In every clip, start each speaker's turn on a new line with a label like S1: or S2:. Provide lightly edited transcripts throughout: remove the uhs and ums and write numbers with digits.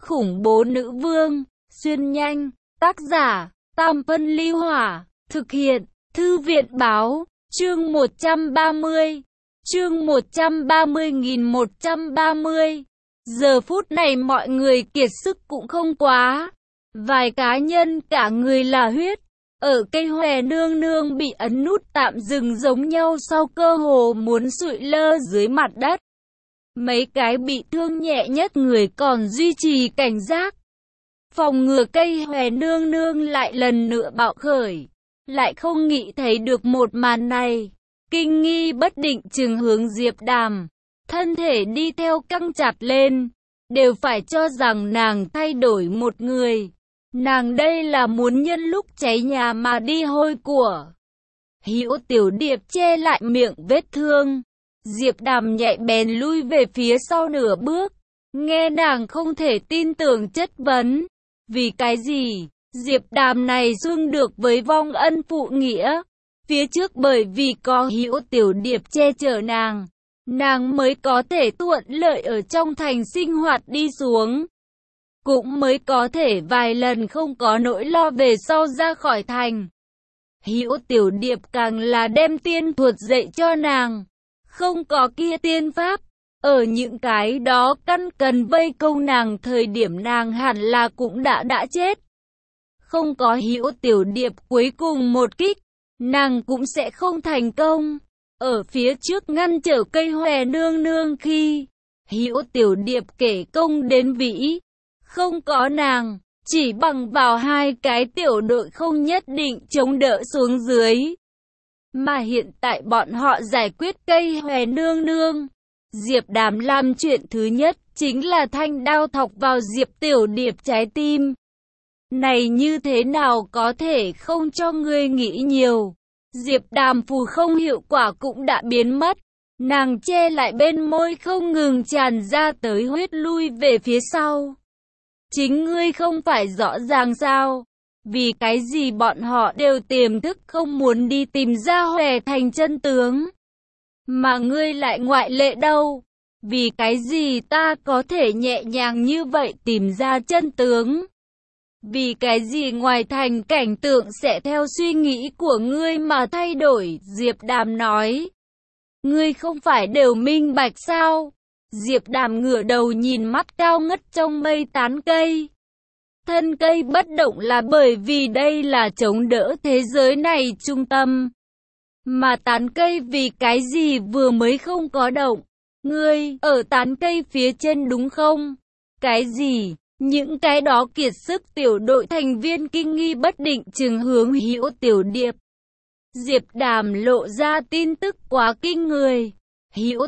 S1: khủng bố nữ vương, xuyên nhanh, tác giả, Tam Phân Ly Hỏa, thực hiện, Thư viện Báo, chương 130, chương 130.130. Giờ phút này mọi người kiệt sức cũng không quá. Vài cá nhân cả người là huyết, ở cây hòe nương nương bị ấn nút tạm dừng giống nhau sau cơ hồ muốn sụi lơ dưới mặt đất. Mấy cái bị thương nhẹ nhất người còn duy trì cảnh giác. Phòng ngừa cây hòe nương nương lại lần nữa bạo khởi. Lại không nghĩ thấy được một màn này. Kinh nghi bất định chừng hướng Diệp Đàm. Thân thể đi theo căng chặt lên. Đều phải cho rằng nàng thay đổi một người. Nàng đây là muốn nhân lúc cháy nhà mà đi hôi của. Hữu Tiểu Điệp che lại miệng vết thương. Diệp Đàm nhạy bén lui về phía sau nửa bước. Nghe nàng không thể tin tưởng chất vấn. Vì cái gì? Diệp Đàm này xưng được với vong ân phụ nghĩa. Phía trước bởi vì có Hữu Tiểu Điệp che chở nàng mới có thể thuận lợi ở trong thành sinh hoạt đi xuống. Cũng mới có thể vài lần không có nỗi lo về sau ra khỏi thành. Hữu Tiểu Điệp càng là đem tiên thuật dạy cho nàng. Không có kia tiên pháp. Ở những cái đó căn cần vây công nàng thời điểm nàng hẳn là cũng đã chết. Không có Hữu Tiểu Điệp cuối cùng một kích, nàng cũng sẽ không thành công. Ở phía trước ngăn trở cây hòe nương nương khi Hữu Tiểu Điệp kể công đến vĩ. Không có nàng, chỉ bằng vào hai cái tiểu đội không nhất định chống đỡ xuống dưới. Mà hiện tại bọn họ giải quyết cây hòe nương nương. Diệp Đàm làm chuyện thứ nhất chính là thanh đao thọc vào Diệp Tiểu Điệp trái tim. Này như thế nào có thể không cho ngươi nghĩ nhiều. Diệp Đàm phù không hiệu quả cũng đã biến mất. Nàng che lại bên môi không ngừng tràn ra tới huyết lui về phía sau. Chính ngươi không phải rõ ràng sao? Vì cái gì bọn họ đều tiềm thức không muốn đi tìm ra Hòe Thành chân tướng? Mà ngươi lại ngoại lệ đâu? Vì cái gì ta có thể nhẹ nhàng như vậy tìm ra chân tướng? Vì cái gì ngoài thành cảnh tượng sẽ theo suy nghĩ của ngươi mà thay đổi? Diệp Đàm nói. Ngươi không phải đều minh bạch sao? Diệp Đàm ngửa đầu nhìn mắt cao ngất trong mây tán cây. Thân cây bất động là bởi vì đây là chống đỡ thế giới này trung tâm. Mà tán cây vì cái gì vừa mới không có động? Ngươi ở tán cây phía trên đúng không? Cái gì? Những cái đó kiệt sức tiểu đội thành viên kinh nghi bất định chừng hướng Hữu Tiểu Điệp. Diệp Đàm lộ ra tin tức quá kinh người. Hữu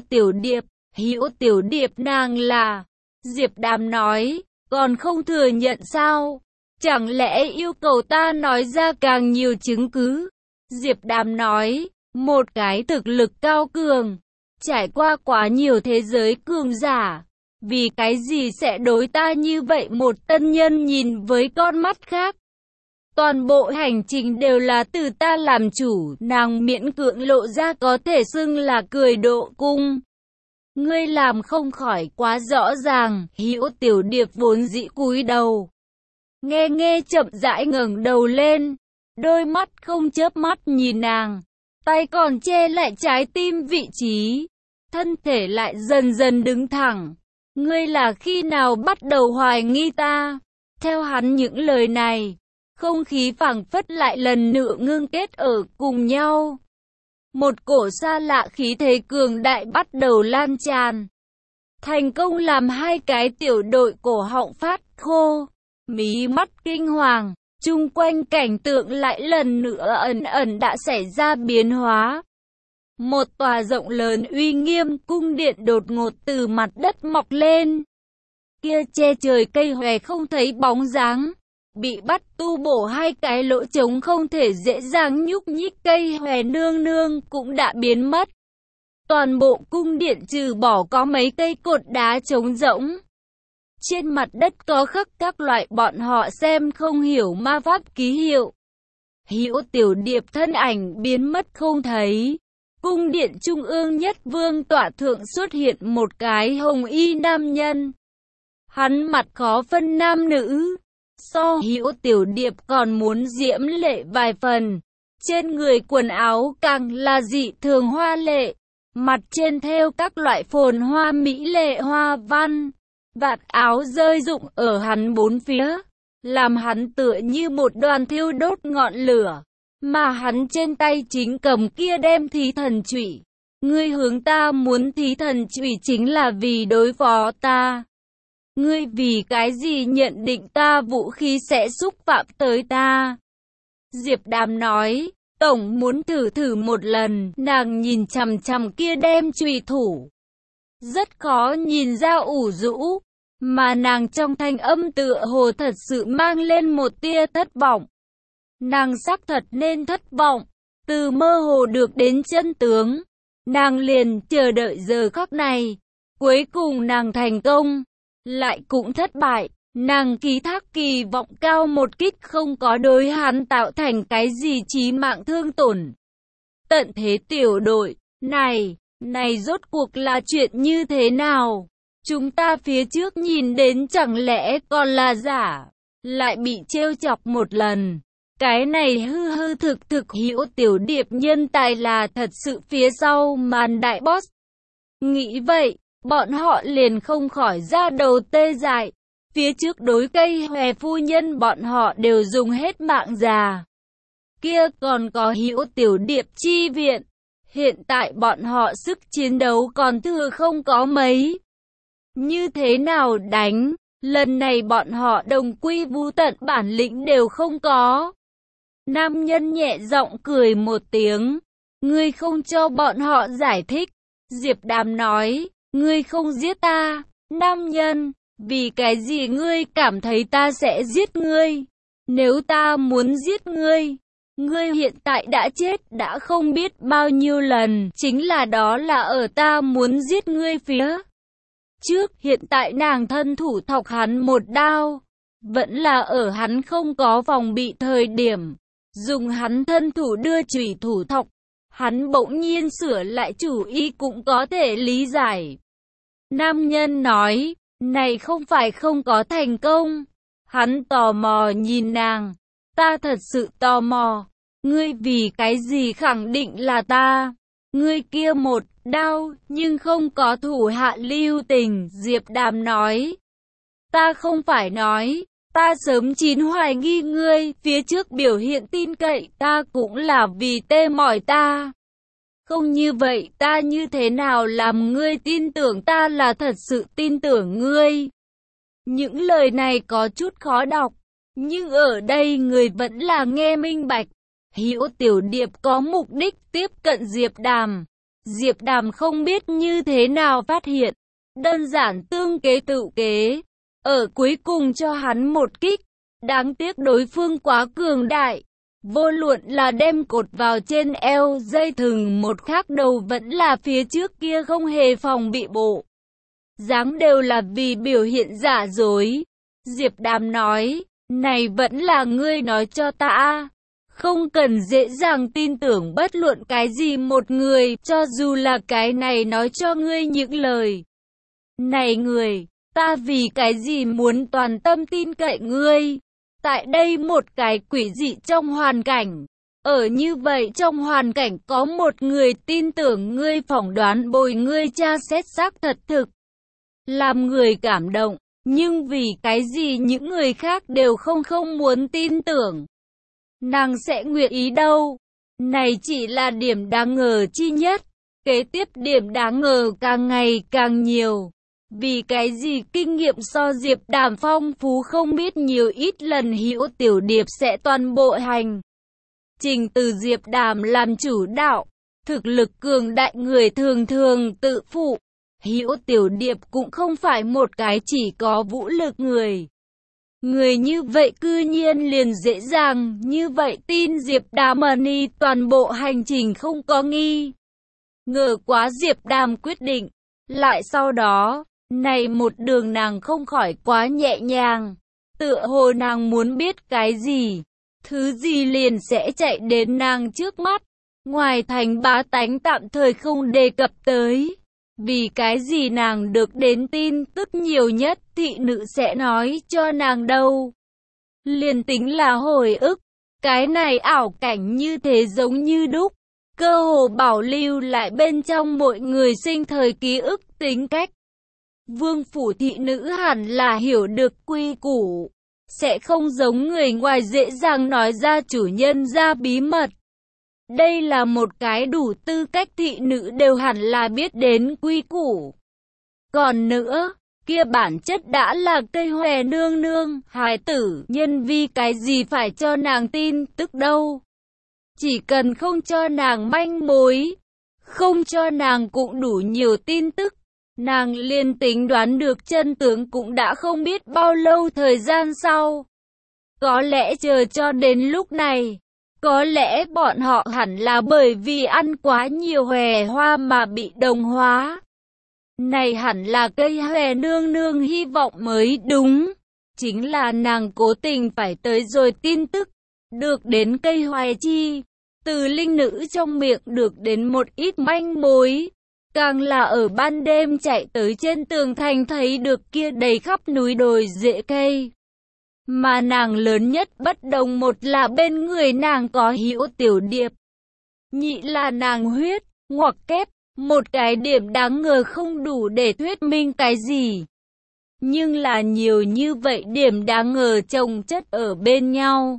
S1: Tiểu Điệp nàng là... Diệp Đàm nói, còn không thừa nhận sao? Chẳng lẽ yêu cầu ta nói ra càng nhiều chứng cứ? Diệp Đàm nói, một cái thực lực cao cường, trải qua quá nhiều thế giới cường giả. Vì cái gì sẽ đối ta như vậy một tân nhân nhìn với con mắt khác? Toàn bộ hành trình đều là từ ta làm chủ, nàng miễn cưỡng lộ ra có thể xưng là cười độ cung. Ngươi làm không khỏi quá rõ ràng. Hữu Tiểu Điệp vốn dĩ cúi đầu. Nghe chậm rãi ngẩng đầu lên. Đôi mắt không chớp mắt nhìn nàng. Tay còn che lại trái tim vị trí. Thân thể lại dần dần đứng thẳng. Ngươi là khi nào bắt đầu hoài nghi ta? Theo hắn những lời này, không khí phảng phất lại lần nữa ngưng kết ở cùng nhau. Một cổ xa lạ khí thế cường đại bắt đầu lan tràn. Thành công làm hai cái tiểu đội cổ họng phát khô, mí mắt kinh hoàng, chung quanh cảnh tượng lại lần nữa ẩn đã xảy ra biến hóa. Một tòa rộng lớn uy nghiêm cung điện đột ngột từ mặt đất mọc lên. Kia che trời cây hòe không thấy bóng dáng. Bị bắt tu bổ hai cái lỗ trống không thể dễ dàng nhúc nhích cây hòe nương nương cũng đã biến mất. Toàn bộ cung điện trừ bỏ có mấy cây cột đá trống rỗng. Trên mặt đất có khắc các loại bọn họ xem không hiểu ma pháp ký hiệu. Hữu Tiểu Điệp thân ảnh biến mất không thấy. Cung điện trung ương nhất vương tọa thượng xuất hiện một cái hồng y nam nhân. Hắn mặt khó phân nam nữ. So Hữu Tiểu Điệp còn muốn diễm lệ vài phần. Trên người quần áo càng là dị thường hoa lệ. Mặt trên thêu các loại phồn hoa mỹ lệ hoa văn. Vạt áo rơi rụng ở hắn bốn phía, làm hắn tựa như một đoàn thiêu đốt ngọn lửa. Mà hắn trên tay chính cầm kia đem thí thần chủy. Ngươi hướng ta muốn thí thần chủy chính là vì đối phó ta. Ngươi vì cái gì nhận định ta vũ khí sẽ xúc phạm tới ta? Diệp Đàm nói, tổng muốn thử một lần. Nàng nhìn chằm chằm kia đem chùy thủ. Rất khó nhìn ra ủ rũ, mà nàng trong thanh âm tựa hồ thật sự mang lên một tia thất vọng. Nàng xác thật nên thất vọng, từ mơ hồ được đến chân tướng. Nàng liền chờ đợi giờ khắc này. Cuối cùng nàng thành công, lại cũng thất bại. Nàng ký thác kỳ vọng cao một kích không có đối hắn tạo thành cái gì chí mạng thương tổn. Tận thế tiểu đội, này rốt cuộc là chuyện như thế nào? Chúng ta phía trước nhìn đến chẳng lẽ còn là giả, lại bị trêu chọc một lần. Cái này hư thực Hữu Tiểu Điệp nhân tài là thật sự phía sau màn đại boss. Nghĩ vậy, bọn họ liền không khỏi ra đầu tê dại. Phía trước đối cây hòe phu nhân bọn họ đều dùng hết mạng già. Kia còn có Hữu Tiểu Điệp chi viện. Hiện tại bọn họ sức chiến đấu còn thừa không có mấy. Như thế nào đánh? Lần này bọn họ đồng quy vu tận, bản lĩnh đều không có. Nam nhân nhẹ giọng cười một tiếng. Ngươi không cho bọn họ giải thích. Diệp Đàm nói, ngươi không giết ta. Nam nhân, vì cái gì ngươi cảm thấy ta sẽ giết ngươi? Nếu ta muốn giết ngươi, ngươi hiện tại đã chết đã không biết bao nhiêu lần. Chính là đó là ở ta muốn giết ngươi phía trước. Hiện tại nàng thân thủ thọc hắn một đao, vẫn là ở hắn không có phòng bị thời điểm, dùng hắn thân thủ đưa chủy thủ thọc. Hắn bỗng nhiên sửa lại chủ ý cũng có thể lý giải. Nam nhân nói, này không phải không có thành công. Hắn tò mò nhìn nàng. Ta thật sự tò mò. Ngươi vì cái gì khẳng định là ta? Ngươi kia một đao nhưng không có thủ hạ lưu tình. Diệp Đàm nói. Ta không phải nói. Ta sớm chín hoài nghi ngươi. Phía trước biểu hiện tin cậy ta cũng là vì tê mỏi ta. Không như vậy ta như thế nào làm ngươi tin tưởng ta là thật sự tin tưởng ngươi? Những lời này có chút khó đọc, nhưng ở đây người vẫn là nghe minh bạch. Hữu Tiểu Điệp có mục đích tiếp cận Diệp Đàm. Diệp Đàm không biết như thế nào phát hiện. Đơn giản tương kế tự kế. Ở cuối cùng cho hắn một kích. Đáng tiếc đối phương quá cường đại. Vô luận là đem cột vào trên eo dây thừng một khác đầu vẫn là phía trước kia không hề phòng bị bộ dáng đều là vì biểu hiện giả dối. Diệp Đàm nói, này vẫn là ngươi nói cho ta. Không cần dễ dàng tin tưởng bất luận cái gì một người, cho dù là cái này nói cho ngươi những lời. Này người, ta vì cái gì muốn toàn tâm tin cậy ngươi? Tại đây một cái quỷ dị trong hoàn cảnh. Ở như vậy trong hoàn cảnh có một người tin tưởng ngươi, phỏng đoán bồi ngươi tra xét xác thật thực. Làm người cảm động. Nhưng vì cái gì những người khác đều không muốn tin tưởng? Nàng sẽ nguyện ý đâu? Này chỉ là điểm đáng ngờ chi nhất. Kế tiếp điểm đáng ngờ càng ngày càng nhiều. Vì cái gì kinh nghiệm so Diệp Đàm phong phú không biết nhiều ít lần Hữu Tiểu Điệp sẽ toàn bộ hành trình từ Diệp Đàm làm chủ đạo. Thực lực cường đại người thường thường tự phụ. Hữu Tiểu Điệp cũng không phải một cái chỉ có vũ lực người. Người như vậy cư nhiên liền dễ dàng như vậy tin Diệp Đàm đi toàn bộ hành trình không có nghi ngờ quá. Diệp Đàm quyết định. Lại sau đó, này một đường nàng không khỏi quá nhẹ nhàng. Tựa hồ nàng muốn biết cái gì, thứ gì liền sẽ chạy đến nàng trước mắt. Ngoài thành bá tánh tạm thời không đề cập tới. Vì cái gì nàng được đến tin tức nhiều nhất, thị nữ sẽ nói cho nàng đâu. Liền tính là hồi ức, cái này ảo cảnh như thế giống như đúc, cơ hồ bảo lưu lại bên trong mọi người sinh thời ký ức tính cách. Vương phủ thị nữ hẳn là hiểu được quy củ, sẽ không giống người ngoài dễ dàng nói ra chủ nhân ra bí mật. Đây là một cái đủ tư cách thị nữ đều hẳn là biết đến quy củ. Còn nữa, kia bản chất đã là cây hòe nương nương, hài tử, nhân vi cái gì phải cho nàng tin tức đâu. Chỉ cần không cho nàng manh mối, không cho nàng cũng đủ nhiều tin tức, nàng liền tính đoán được chân tướng cũng đã không biết bao lâu thời gian sau. Có lẽ chờ cho đến lúc này, có lẽ bọn họ hẳn là bởi vì ăn quá nhiều hòe hoa mà bị đồng hóa. Này hẳn là cây hòe nương nương hy vọng mới đúng. Chính là nàng cố tình phải tới rồi tin tức, được đến cây hoài chi. Từ linh nữ trong miệng được đến một ít manh mối. Càng là ở ban đêm chạy tới trên tường thành thấy được kia đầy khắp núi đồi rễ cây. Mà nàng lớn nhất bất đồng, một là bên người nàng có Hữu Tiểu Điệp, nhị là nàng huyết, ngoặc kép, một cái điểm đáng ngờ không đủ để thuyết minh cái gì. Nhưng là nhiều như vậy điểm đáng ngờ chồng chất ở bên nhau.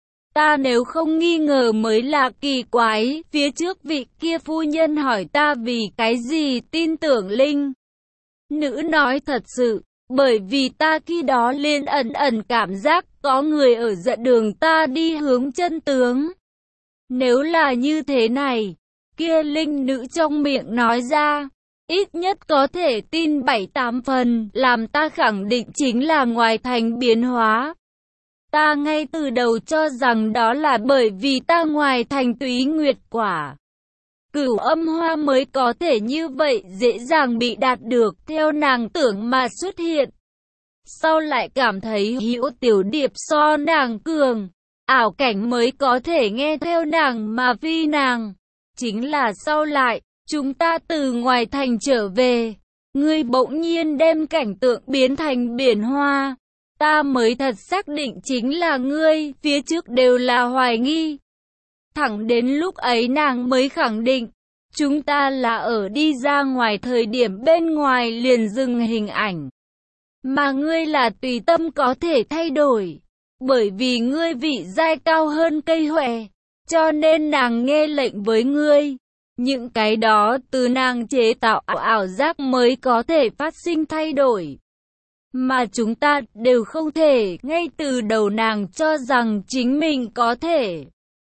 S1: Ta nếu không nghi ngờ mới là kỳ quái. Phía trước vị kia phu nhân hỏi ta vì cái gì tin tưởng linh nữ nói thật sự, bởi vì ta khi đó liền ẩn ẩn cảm giác có người ở dẫn đường ta đi hướng chân tướng. Nếu là như thế này, kia linh nữ trong miệng nói ra, ít nhất có thể tin 7-8 phần, làm ta khẳng định chính là ngoài thành biến hóa. Ta ngay từ đầu cho rằng đó là bởi vì ta ngoài thành túy nguyệt quả, Cửu Âm Hoa mới có thể như vậy dễ dàng bị đạt được theo nàng tưởng mà xuất hiện. Sau lại cảm thấy Hữu Tiểu Điệp so nàng cường, ảo cảnh mới có thể nghe theo nàng mà phi nàng. Chính là sau lại, chúng ta từ ngoài thành trở về, ngươi bỗng nhiên đem cảnh tượng biến thành biển hoa. Ta mới thật xác định chính là ngươi, phía trước đều là hoài nghi. Thẳng đến lúc ấy nàng mới khẳng định, chúng ta là ở đi ra ngoài thời điểm bên ngoài liền dừng hình ảnh. Mà ngươi là tùy tâm có thể thay đổi, bởi vì ngươi vị giai cao hơn cây hòe, cho nên nàng nghe lệnh với ngươi. Những cái đó từ nàng chế tạo ảo giác mới có thể phát sinh thay đổi. Mà chúng ta đều không thể, ngay từ đầu nàng cho rằng chính mình có thể.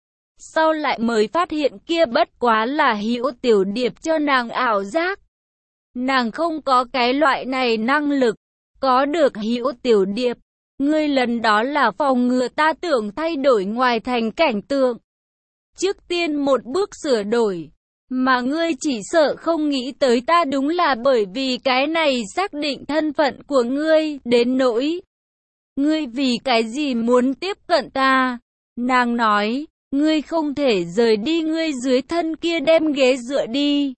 S1: Sau lại mới phát hiện kia bất quá là Hữu Tiểu Điệp cho nàng ảo giác. Nàng không có cái loại này năng lực, có được Hữu Tiểu Điệp. Ngươi lần đó là phòng ngừa ta tưởng thay đổi ngoài thành cảnh tượng. Trước tiên một bước sửa đổi. Mà ngươi chỉ sợ không nghĩ tới ta đúng là bởi vì cái này xác định thân phận của ngươi, đến nỗi ngươi vì cái gì muốn tiếp cận ta. Nàng nói, ngươi không thể rời đi, ngươi dưới thân kia đem ghế dựa đi.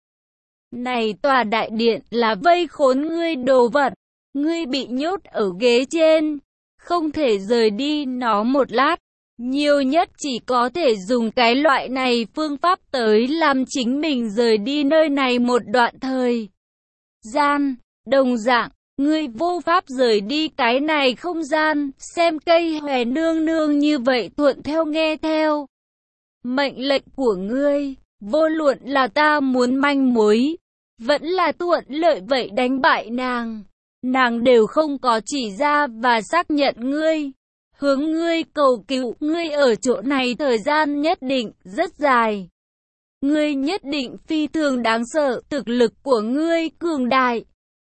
S1: Này tòa đại điện là vây khốn ngươi đồ vật, ngươi bị nhốt ở ghế trên, không thể rời đi nó một lát. Nhiều nhất chỉ có thể dùng cái loại này phương pháp tới làm chính mình rời đi nơi này một đoạn thời gian. Đồng dạng, ngươi vô pháp rời đi cái này không gian, xem cây hòe nương nương như vậy thuận theo nghe theo mệnh lệnh của ngươi, vô luận là ta muốn manh mối, vẫn là thuận lợi vậy đánh bại nàng. Nàng đều không có chỉ ra và xác nhận ngươi. Hướng ngươi cầu cứu, ngươi ở chỗ này thời gian nhất định rất dài. Ngươi nhất định phi thường đáng sợ, thực lực của ngươi cường đại.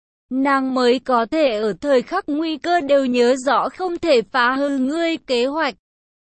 S1: Nàng mới có thể ở thời khắc nguy cơ đều nhớ rõ không thể phá hư ngươi kế hoạch.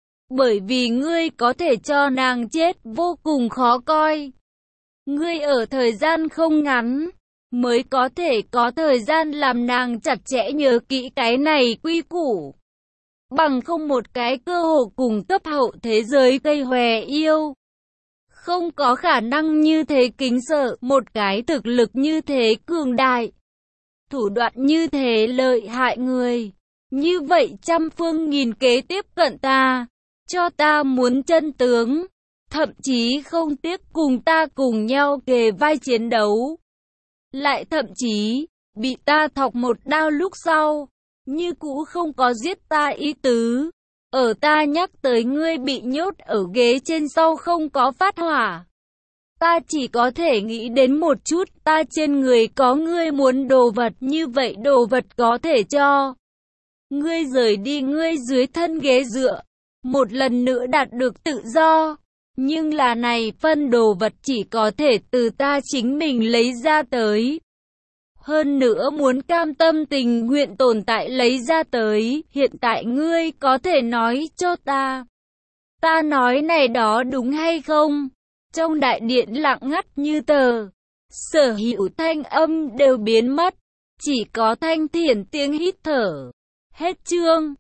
S1: Bởi vì ngươi có thể cho nàng chết vô cùng khó coi. Ngươi ở thời gian không ngắn, mới có thể có thời gian làm nàng chặt chẽ nhớ kỹ cái này quy củ. Bằng không một cái cơ hội cùng cấp hậu thế giới cây hòe yêu Không có khả năng như thế kính sợ, một cái thực lực như thế cường đại, thủ đoạn như thế lợi hại người. Như vậy trăm phương nghìn kế tiếp cận ta, cho ta muốn chân tướng, thậm chí không tiếc cùng ta cùng nhau kề vai chiến đấu. Lại thậm chí, bị ta thọc một đao lúc sau, như cũ không có giết ta ý tứ. Ở ta nhắc tới ngươi bị nhốt ở ghế trên sau không có phát hỏa. Ta chỉ có thể nghĩ đến một chút, ta trên người có ngươi muốn đồ vật, như vậy đồ vật có thể cho ngươi rời đi ngươi dưới thân ghế dựa, một lần nữa đạt được tự do. Nhưng là này phân đồ vật chỉ có thể từ ta chính mình lấy ra tới. Hơn nữa muốn cam tâm tình nguyện tồn tại lấy ra tới, hiện tại ngươi có thể nói cho ta. Ta nói này đó đúng hay không? Trong đại điện lặng ngắt như tờ, sở hữu thanh âm đều biến mất, chỉ có thanh thiền tiếng hít thở. Hết chương.